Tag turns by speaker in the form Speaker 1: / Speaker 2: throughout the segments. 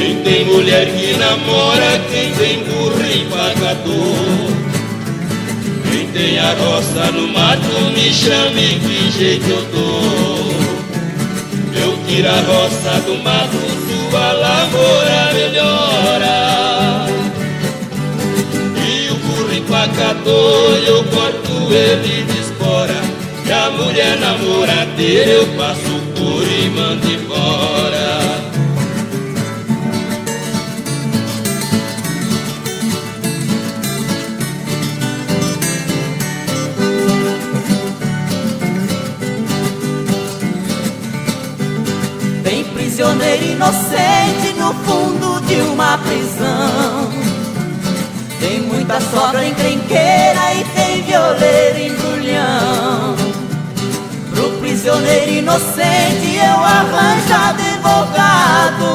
Speaker 1: Quem tem mulher que namora, quem tem burro empacador. Quem tem a roça no mato, me chame que jeito eu dou. Eu tiro a roça do mato, sua lavoura melhora. E o burro empacador, eu corto ele de espora. E a mulher namoradeira, eu passo por e mando embora.
Speaker 2: Tem prisioneiro inocente no fundo de uma prisão. Tem muita sogra encrenqueira e tem violeiro embrulhão. Pro prisioneiro inocente eu arranjo advogado.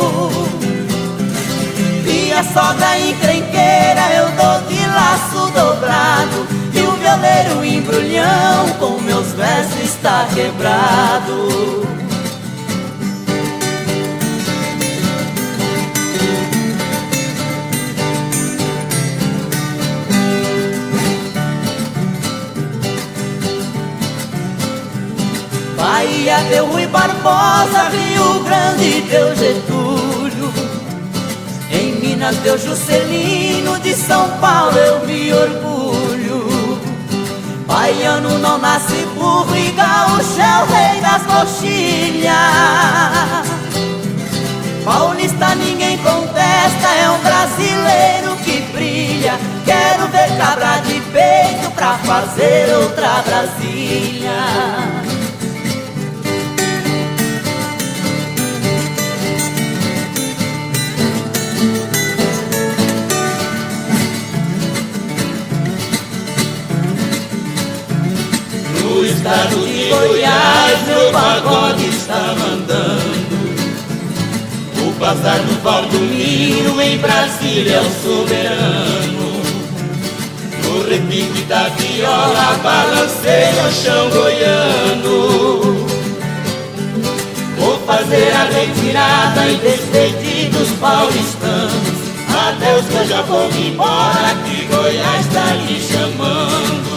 Speaker 2: E a sogra encrenqueira eu dou de laço dobrado. E o violeiro embrulhão com meus versos está quebrado. Bahia deu Rui Barbosa, Rio Grande deu Getúlio, em Minas deu Juscelino, de São Paulo eu me orgulho. Baiano não nasce burro e gaúcho é o rei das coxilhas. Paulista ninguém contesta, é um brasileiro que brilha. Quero ver cabra de peito pra fazer outra Brasília.
Speaker 1: No estado de Goiás, meu pagode está mandando. O passar do Valdomiro em Brasília é o soberano. No repique da viola balanceia o chão goiano. Vou fazer a retirada e despedir dos paulistanos. Adeus que eu já vou me embora, que Goiás está lhe chamando.